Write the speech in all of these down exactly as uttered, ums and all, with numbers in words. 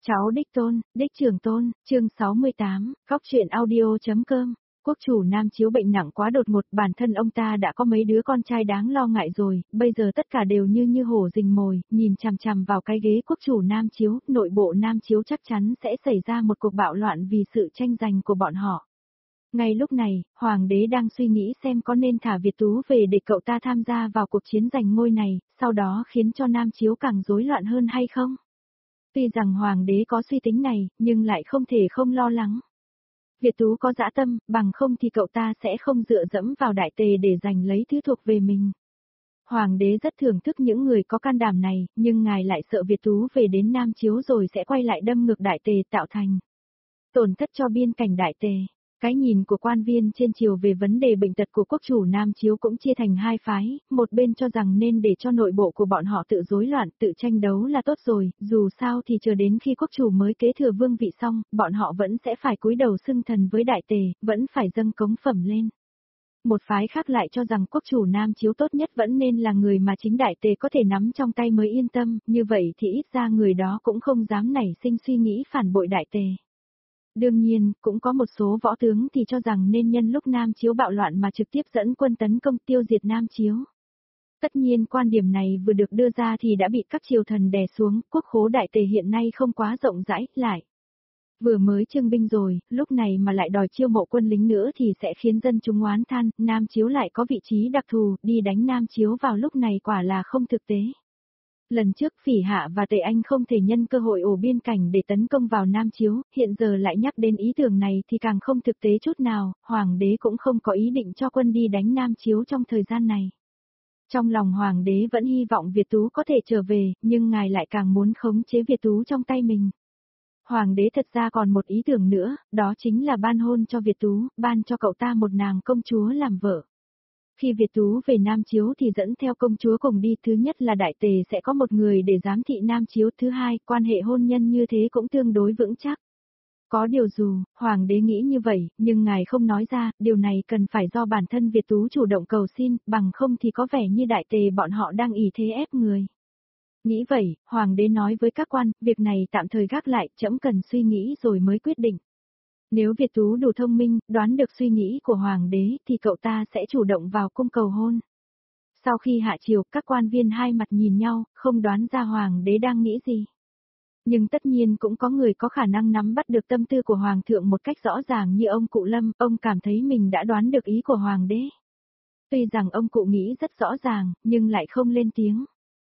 Cháu đích tôn, đích trưởng tôn, chương sáu mươi tám, góc truyện audio.com. Quốc chủ Nam Chiếu bệnh nặng quá đột ngột, bản thân ông ta đã có mấy đứa con trai đáng lo ngại rồi, bây giờ tất cả đều như như hổ rình mồi, nhìn chằm chằm vào cái ghế quốc chủ Nam Chiếu, nội bộ Nam Chiếu chắc chắn sẽ xảy ra một cuộc bạo loạn vì sự tranh giành của bọn họ. Ngay lúc này, Hoàng đế đang suy nghĩ xem có nên thả Việt Tú về để cậu ta tham gia vào cuộc chiến giành ngôi này, sau đó khiến cho Nam Chiếu càng rối loạn hơn hay không? Tuy rằng Hoàng đế có suy tính này, nhưng lại không thể không lo lắng. Việt Tú có dã tâm, bằng không thì cậu ta sẽ không dựa dẫm vào đại tề để giành lấy thứ thuộc về mình. Hoàng đế rất thưởng thức những người có can đảm này, nhưng ngài lại sợ Việt Tú về đến Nam Chiếu rồi sẽ quay lại đâm ngược đại tề tạo thành tổn thất cho biên cảnh đại tề. Cái nhìn của quan viên trên triều về vấn đề bệnh tật của quốc chủ Nam Chiếu cũng chia thành hai phái, một bên cho rằng nên để cho nội bộ của bọn họ tự rối loạn, tự tranh đấu là tốt rồi, dù sao thì chờ đến khi quốc chủ mới kế thừa vương vị xong, bọn họ vẫn sẽ phải cúi đầu xưng thần với đại tề, vẫn phải dâng cống phẩm lên. Một phái khác lại cho rằng quốc chủ Nam Chiếu tốt nhất vẫn nên là người mà chính đại tề có thể nắm trong tay mới yên tâm, như vậy thì ít ra người đó cũng không dám nảy sinh suy nghĩ phản bội đại tề. Đương nhiên, cũng có một số võ tướng thì cho rằng nên nhân lúc Nam Chiếu bạo loạn mà trực tiếp dẫn quân tấn công tiêu diệt Nam Chiếu. Tất nhiên quan điểm này vừa được đưa ra thì đã bị các triều thần đè xuống, quốc khố đại tề hiện nay không quá rộng rãi, lại. Vừa mới trưng binh rồi, lúc này mà lại đòi chiêu mộ quân lính nữa thì sẽ khiến dân chúng oán than, Nam Chiếu lại có vị trí đặc thù, đi đánh Nam Chiếu vào lúc này quả là không thực tế. Lần trước Phỉ Hạ và Tề Anh không thể nhân cơ hội ổ biên cảnh để tấn công vào Nam Chiếu, hiện giờ lại nhắc đến ý tưởng này thì càng không thực tế chút nào, Hoàng đế cũng không có ý định cho quân đi đánh Nam Chiếu trong thời gian này. Trong lòng Hoàng đế vẫn hy vọng Việt Tú có thể trở về, nhưng ngài lại càng muốn khống chế Việt Tú trong tay mình. Hoàng đế thật ra còn một ý tưởng nữa, đó chính là ban hôn cho Việt Tú, ban cho cậu ta một nàng công chúa làm vợ. Khi Việt Tú về Nam Chiếu thì dẫn theo công chúa cùng đi, thứ nhất là đại tề sẽ có một người để giám thị Nam Chiếu, thứ hai, quan hệ hôn nhân như thế cũng tương đối vững chắc. Có điều dù, Hoàng đế nghĩ như vậy, nhưng ngài không nói ra, điều này cần phải do bản thân Việt Tú chủ động cầu xin, bằng không thì có vẻ như đại tề bọn họ đang ỷ thế ép người. Nghĩ vậy, Hoàng đế nói với các quan, việc này tạm thời gác lại, trẫm cần suy nghĩ rồi mới quyết định. Nếu Việt Tú đủ thông minh, đoán được suy nghĩ của Hoàng đế thì cậu ta sẽ chủ động vào cung cầu hôn. Sau khi hạ triều, các quan viên hai mặt nhìn nhau, không đoán ra Hoàng đế đang nghĩ gì. Nhưng tất nhiên cũng có người có khả năng nắm bắt được tâm tư của Hoàng thượng một cách rõ ràng như ông Cụ Lâm, ông cảm thấy mình đã đoán được ý của Hoàng đế. Tuy rằng ông Cụ nghĩ rất rõ ràng, nhưng lại không lên tiếng.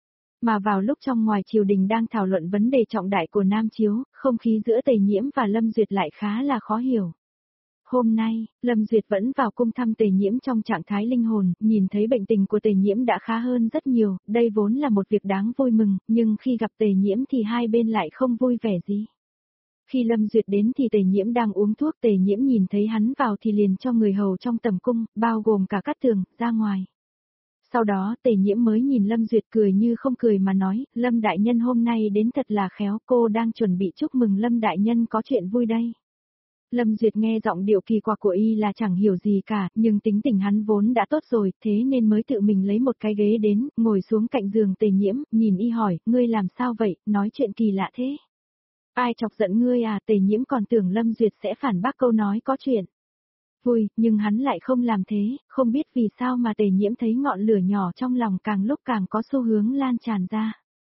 Mà vào lúc trong ngoài triều đình đang thảo luận vấn đề trọng đại của Nam Chiếu, không khí giữa Tề Nhiễm và Lâm Duyệt lại khá là khó hiểu. Hôm nay, Lâm Duyệt vẫn vào cung thăm Tề Nhiễm trong trạng thái linh hồn, nhìn thấy bệnh tình của Tề Nhiễm đã khá hơn rất nhiều, đây vốn là một việc đáng vui mừng, nhưng khi gặp Tề Nhiễm thì hai bên lại không vui vẻ gì. Khi Lâm Duyệt đến thì Tề Nhiễm đang uống thuốc, Tề Nhiễm nhìn thấy hắn vào thì liền cho người hầu trong tầm cung, bao gồm cả Cát Tường, ra ngoài. Sau đó Tề Nhiễm mới nhìn Lâm Duyệt cười như không cười mà nói, Lâm đại nhân hôm nay đến thật là khéo, cô đang chuẩn bị chúc mừng Lâm đại nhân có chuyện vui đây. Lâm Duyệt nghe giọng điệu kỳ quặc của y là chẳng hiểu gì cả, nhưng tính tình hắn vốn đã tốt rồi, thế nên mới tự mình lấy một cái ghế đến, ngồi xuống cạnh giường Tề Nhiễm, nhìn y hỏi, ngươi làm sao vậy, nói chuyện kỳ lạ thế. Ai chọc giận ngươi à? Tề Nhiễm còn tưởng Lâm Duyệt sẽ phản bác câu nói có chuyện vui, nhưng hắn lại không làm thế, không biết vì sao mà Tề Nhiễm thấy ngọn lửa nhỏ trong lòng càng lúc càng có xu hướng lan tràn ra.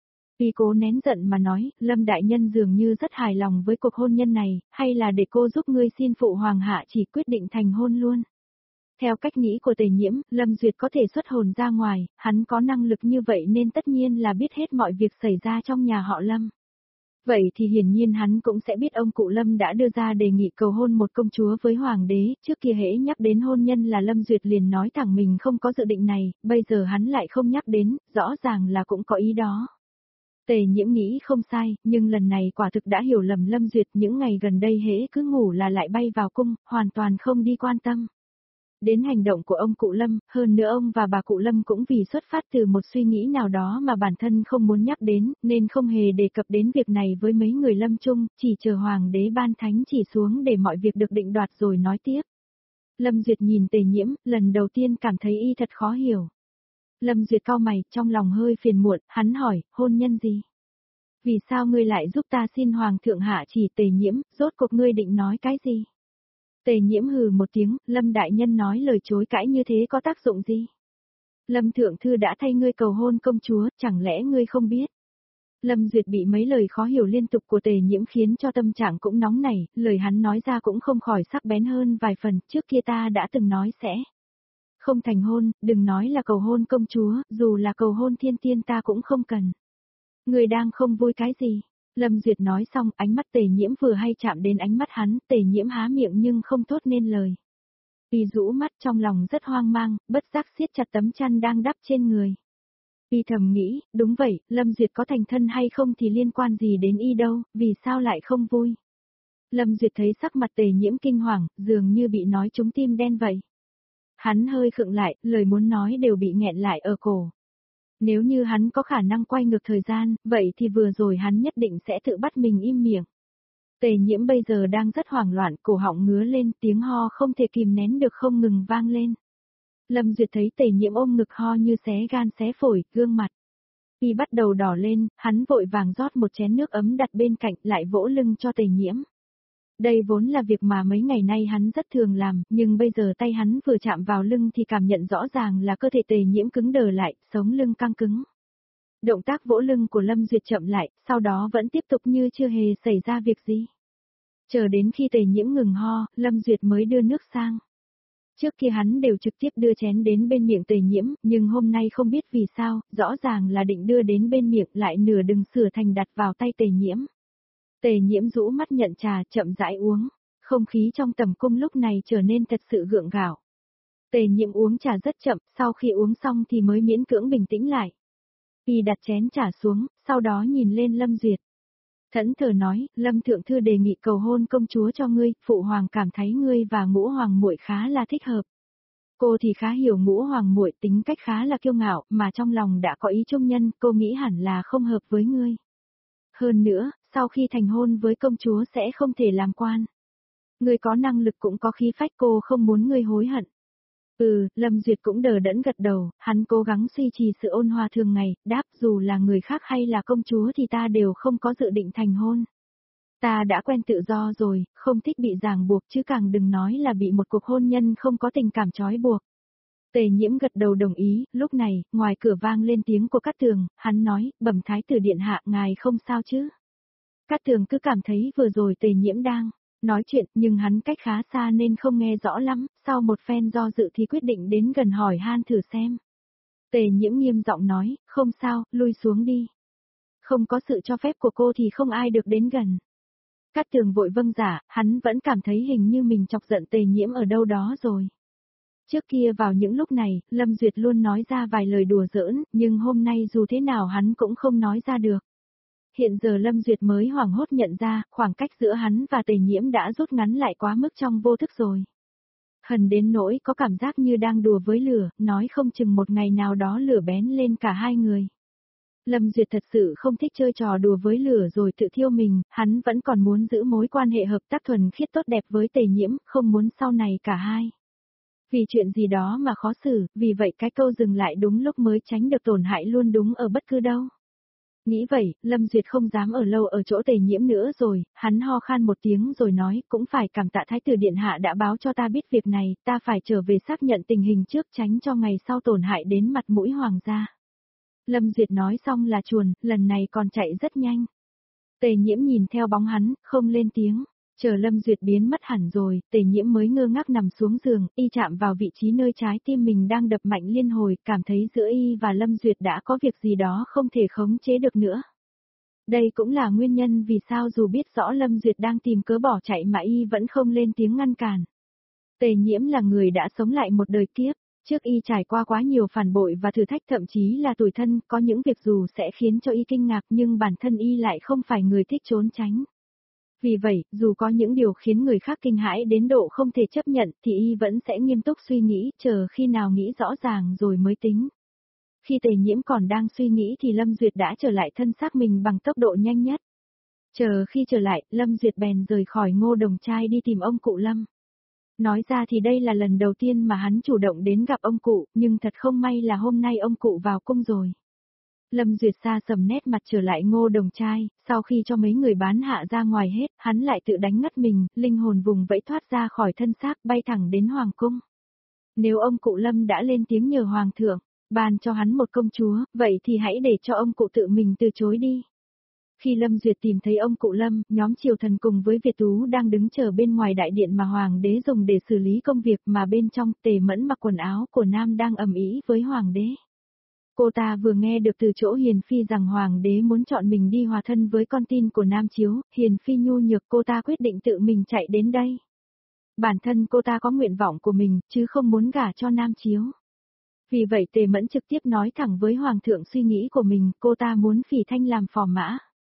Y cố nén giận mà nói, Lâm đại nhân dường như rất hài lòng với cuộc hôn nhân này, hay là để cô giúp ngươi xin phụ hoàng hạ chỉ quyết định thành hôn luôn. Theo cách nghĩ của Tề Nhiễm, Lâm Duyệt có thể xuất hồn ra ngoài, hắn có năng lực như vậy nên tất nhiên là biết hết mọi việc xảy ra trong nhà họ Lâm. Vậy thì hiển nhiên hắn cũng sẽ biết ông Cụ Lâm đã đưa ra đề nghị cầu hôn một công chúa với Hoàng đế, trước kia hễ nhắc đến hôn nhân là Lâm Duyệt liền nói thẳng mình không có dự định này, bây giờ hắn lại không nhắc đến, rõ ràng là cũng có ý đó. Tề Nhiễm nghĩ không sai, nhưng lần này quả thực đã hiểu lầm Lâm Duyệt, những ngày gần đây hễ cứ ngủ là lại bay vào cung, hoàn toàn không đi quan tâm đến hành động của ông Cụ Lâm, hơn nữa ông và bà Cụ Lâm cũng vì xuất phát từ một suy nghĩ nào đó mà bản thân không muốn nhắc đến, nên không hề đề cập đến việc này với mấy người Lâm chung, chỉ chờ Hoàng đế ban thánh chỉ xuống để mọi việc được định đoạt rồi nói tiếp. Lâm Duyệt nhìn Tề Nhiễm, lần đầu tiên cảm thấy y thật khó hiểu. Lâm Duyệt cau mày, trong lòng hơi phiền muộn, hắn hỏi, hôn nhân gì? Vì sao ngươi lại giúp ta xin hoàng thượng hạ chỉ? Tề Nhiễm, rốt cuộc ngươi định nói cái gì? Tề Nhiễm hừ một tiếng, Lâm đại nhân nói lời chối cãi như thế có tác dụng gì? Lâm thượng thư đã thay ngươi cầu hôn công chúa, chẳng lẽ ngươi không biết? Lâm Duyệt bị mấy lời khó hiểu liên tục của Tề Nhiễm khiến cho tâm trạng cũng nóng nảy, lời hắn nói ra cũng không khỏi sắc bén hơn vài phần, trước kia ta đã từng nói sẽ không thành hôn, đừng nói là cầu hôn công chúa, dù là cầu hôn thiên tiên ta cũng không cần. Người đang không vui cái gì? Lâm Duyệt nói xong, ánh mắt Tề Nhiễm vừa hay chạm đến ánh mắt hắn, Tề Nhiễm há miệng nhưng không thốt nên lời. Y rũ mắt trong lòng rất hoang mang, bất giác siết chặt tấm chăn đang đắp trên người. Y thầm nghĩ, đúng vậy, Lâm Duyệt có thành thân hay không thì liên quan gì đến y đâu, vì sao lại không vui? Lâm Duyệt thấy sắc mặt Tề Nhiễm kinh hoàng, dường như bị nói trúng tim đen vậy. Hắn hơi khựng lại, lời muốn nói đều bị nghẹn lại ở cổ. Nếu như hắn có khả năng quay ngược thời gian, vậy thì vừa rồi hắn nhất định sẽ tự bắt mình im miệng. Tề Nhiễm bây giờ đang rất hoảng loạn, cổ họng ngứa lên, tiếng ho không thể kìm nén được không ngừng vang lên. Lâm Duyệt thấy Tề Nhiễm ôm ngực ho như xé gan xé phổi, gương mặt y bắt đầu đỏ lên, hắn vội vàng rót một chén nước ấm đặt bên cạnh, lại vỗ lưng cho Tề Nhiễm. Đây vốn là việc mà mấy ngày nay hắn rất thường làm, nhưng bây giờ tay hắn vừa chạm vào lưng thì cảm nhận rõ ràng là cơ thể Tề Nhiễm cứng đờ lại, sống lưng căng cứng. Động tác vỗ lưng của Lâm Duyệt chậm lại, sau đó vẫn tiếp tục như chưa hề xảy ra việc gì. Chờ đến khi Tề Nhiễm ngừng ho, Lâm Duyệt mới đưa nước sang. Trước kia hắn đều trực tiếp đưa chén đến bên miệng Tề Nhiễm, nhưng hôm nay không biết vì sao, rõ ràng là định đưa đến bên miệng lại nửa đừng sửa thành đặt vào tay Tề Nhiễm. Tề Nhiễm rũ mắt nhận trà chậm rãi uống, không khí trong tầm cung lúc này trở nên thật sự gượng gạo. Tề Nhiễm uống trà rất chậm, sau khi uống xong thì mới miễn cưỡng bình tĩnh lại. Y đặt chén trà xuống, sau đó nhìn lên Lâm Duyệt. Thẫn thờ nói, Lâm thượng thư đề nghị cầu hôn công chúa cho ngươi, phụ hoàng cảm thấy ngươi và Ngũ hoàng muội khá là thích hợp. Cô thì khá hiểu Ngũ hoàng muội, tính cách khá là kiêu ngạo, mà trong lòng đã có ý trung nhân, cô nghĩ hẳn là không hợp với ngươi. Hơn nữa, sau khi thành hôn với công chúa sẽ không thể làm quan. Ngươi có năng lực cũng có khí phách, cô không muốn ngươi hối hận. Ừ, Lâm Duyệt cũng đờ đẫn gật đầu, hắn cố gắng duy trì sự ôn hòa thường ngày, đáp dù là người khác hay là công chúa thì ta đều không có dự định thành hôn. Ta đã quen tự do rồi, không thích bị ràng buộc chứ càng đừng nói là bị một cuộc hôn nhân không có tình cảm trói buộc. Tề Nhiễm gật đầu đồng ý, lúc này, ngoài cửa vang lên tiếng của Cát Tường, hắn nói, bẩm thái tử điện hạ, ngài không sao chứ? Cát Tường cứ cảm thấy vừa rồi Tề Nhiễm đang nói chuyện, nhưng hắn cách khá xa nên không nghe rõ lắm, sau một phen do dự thì quyết định đến gần hỏi han thử xem. Tề Nhiễm nghiêm giọng nói, không sao, lui xuống đi. Không có sự cho phép của cô thì không ai được đến gần. Cát Tường vội vâng giả, hắn vẫn cảm thấy hình như mình chọc giận Tề Nhiễm ở đâu đó rồi. Trước kia vào những lúc này, Lâm Duyệt luôn nói ra vài lời đùa giỡn, nhưng hôm nay dù thế nào hắn cũng không nói ra được. Hiện giờ Lâm Duyệt mới hoảng hốt nhận ra, khoảng cách giữa hắn và Tề Nhiễm đã rút ngắn lại quá mức trong vô thức rồi. Hần đến nỗi có cảm giác như đang đùa với lửa, nói không chừng một ngày nào đó lửa bén lên cả hai người. Lâm Duyệt thật sự không thích chơi trò đùa với lửa rồi tự thiêu mình, hắn vẫn còn muốn giữ mối quan hệ hợp tác thuần khiết tốt đẹp với Tề Nhiễm, không muốn sau này cả hai. Vì chuyện gì đó mà khó xử, vì vậy cái câu dừng lại đúng lúc mới tránh được tổn hại luôn đúng ở bất cứ đâu. Nghĩ vậy, Lâm Duyệt không dám ở lâu ở chỗ Tề Nhiễm nữa rồi, hắn ho khan một tiếng rồi nói, cũng phải cảm tạ Thái tử Điện Hạ đã báo cho ta biết việc này, ta phải trở về xác nhận tình hình trước tránh cho ngày sau tổn hại đến mặt mũi hoàng gia. Lâm Duyệt nói xong là chuồn, lần này còn chạy rất nhanh. Tề Nhiễm nhìn theo bóng hắn, không lên tiếng. Chờ Lâm Duyệt biến mất hẳn rồi, Tề Nhiễm mới ngơ ngác nằm xuống giường, y chạm vào vị trí nơi trái tim mình đang đập mạnh liên hồi, cảm thấy giữa y và Lâm Duyệt đã có việc gì đó không thể khống chế được nữa. Đây cũng là nguyên nhân vì sao dù biết rõ Lâm Duyệt đang tìm cớ bỏ chạy mà y vẫn không lên tiếng ngăn cản. Tề Nhiễm là người đã sống lại một đời kiếp, trước y trải qua quá nhiều phản bội và thử thách thậm chí là tủi thân, có những việc dù sẽ khiến cho y kinh ngạc nhưng bản thân y lại không phải người thích trốn tránh. Vì vậy, dù có những điều khiến người khác kinh hãi đến độ không thể chấp nhận thì y vẫn sẽ nghiêm túc suy nghĩ, chờ khi nào nghĩ rõ ràng rồi mới tính. Khi Tề Nhiễm còn đang suy nghĩ thì Lâm Duyệt đã trở lại thân xác mình bằng tốc độ nhanh nhất. Chờ khi trở lại, Lâm Duyệt bèn rời khỏi Ngô Đồng Trai đi tìm ông cụ Lâm. Nói ra thì đây là lần đầu tiên mà hắn chủ động đến gặp ông cụ, nhưng thật không may là hôm nay ông cụ vào cung rồi. Lâm Duyệt xa sầm nét mặt trở lại Ngô Đồng trai, sau khi cho mấy người bán hạ ra ngoài hết, hắn lại tự đánh ngất mình, linh hồn vùng vẫy thoát ra khỏi thân xác bay thẳng đến Hoàng cung. Nếu ông cụ Lâm đã lên tiếng nhờ Hoàng thượng, ban cho hắn một công chúa, vậy thì hãy để cho ông cụ tự mình từ chối đi. Khi Lâm Duyệt tìm thấy ông cụ Lâm, nhóm triều thần cùng với Việt Tú đang đứng chờ bên ngoài đại điện mà Hoàng đế dùng để xử lý công việc, mà bên trong Tề Mẫn mặc quần áo của nam đang ầm ĩ với Hoàng đế. Cô ta vừa nghe được từ chỗ Hiền Phi rằng Hoàng đế muốn chọn mình đi hòa thân với con tin của Nam Chiếu, Hiền Phi nhu nhược, cô ta quyết định tự mình chạy đến đây. Bản thân cô ta có nguyện vọng của mình, chứ không muốn gả cho Nam Chiếu. Vì vậy Tề Mẫn trực tiếp nói thẳng với Hoàng thượng suy nghĩ của mình, cô ta muốn Phỉ Thanh làm phò mã.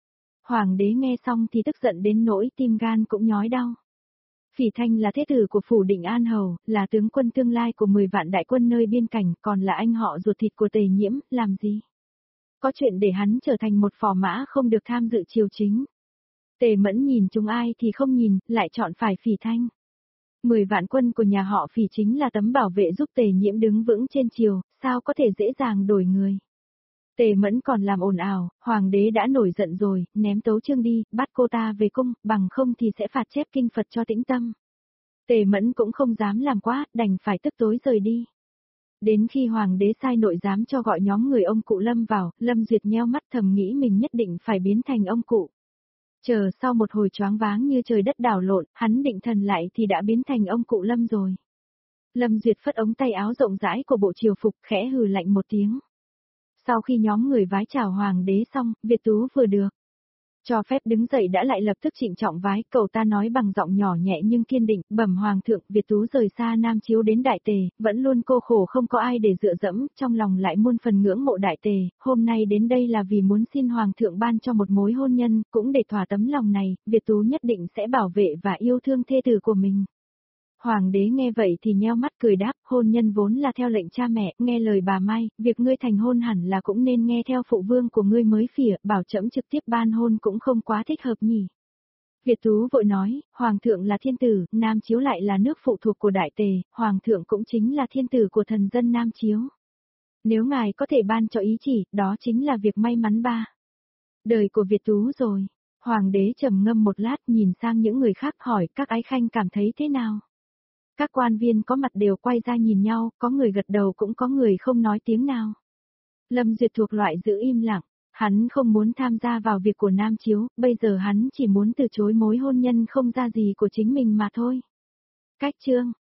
Hoàng đế nghe xong thì tức giận đến nỗi tim gan cũng nhói đau. Phỉ Thanh là thế tử của phủ Định An Hầu, là tướng quân tương lai của mười vạn đại quân nơi biên cảnh, còn là anh họ ruột thịt của Tề Nhiễm, làm gì? Có chuyện để hắn trở thành một phò mã không được tham dự triều chính. Tề Mẫn nhìn chúng ai thì không nhìn, lại chọn phải Phỉ Thanh. Mười vạn quân của nhà họ Phỉ chính là tấm bảo vệ giúp Tề Nhiễm đứng vững trên triều, sao có thể dễ dàng đổi người. Tề Mẫn còn làm ồn ào, Hoàng đế đã nổi giận rồi, ném tấu chương đi, bắt cô ta về cung, bằng không thì sẽ phạt chép kinh Phật cho tĩnh tâm. Tề Mẫn cũng không dám làm quá, đành phải tức tối rời đi. Đến khi Hoàng đế sai nội giám cho gọi nhóm người ông cụ Lâm vào, Lâm Duyệt nheo mắt thầm nghĩ mình nhất định phải biến thành ông cụ. Chờ sau một hồi choáng váng như trời đất đảo lộn, hắn định thần lại thì đã biến thành ông cụ Lâm rồi. Lâm Duyệt phất ống tay áo rộng rãi của bộ triều phục, khẽ hừ lạnh một tiếng. Sau khi nhóm người vái chào Hoàng đế xong, Việt Tú vừa được cho phép đứng dậy đã lại lập tức trịnh trọng vái, cậu ta nói bằng giọng nhỏ nhẹ nhưng kiên định, bẩm Hoàng thượng, Việt Tú rời xa Nam Chiếu đến Đại Tề, vẫn luôn cô khổ không có ai để dựa dẫm, trong lòng lại muôn phần ngưỡng mộ Đại Tề, hôm nay đến đây là vì muốn xin Hoàng thượng ban cho một mối hôn nhân, cũng để thỏa tấm lòng này, Việt Tú nhất định sẽ bảo vệ và yêu thương thê tử của mình. Hoàng đế nghe vậy thì nheo mắt cười đáp, hôn nhân vốn là theo lệnh cha mẹ, nghe lời bà Mai, việc ngươi thành hôn hẳn là cũng nên nghe theo phụ vương của ngươi mới phỉa, bảo trẫm trực tiếp ban hôn cũng không quá thích hợp nhỉ. Việt Tú vội nói, Hoàng thượng là thiên tử, Nam Chiếu lại là nước phụ thuộc của Đại Tề, Hoàng thượng cũng chính là thiên tử của thần dân Nam Chiếu. Nếu ngài có thể ban cho ý chỉ, đó chính là việc may mắn ba đời của Việt Tú rồi. Hoàng đế trầm ngâm một lát nhìn sang những người khác hỏi các ái khanh cảm thấy thế nào. Các quan viên có mặt đều quay ra nhìn nhau, có người gật đầu cũng có người không nói tiếng nào. Lâm Duyệt thuộc loại giữ im lặng, hắn không muốn tham gia vào việc của Nam Chiếu, bây giờ hắn chỉ muốn từ chối mối hôn nhân không ra gì của chính mình mà thôi. Cách chương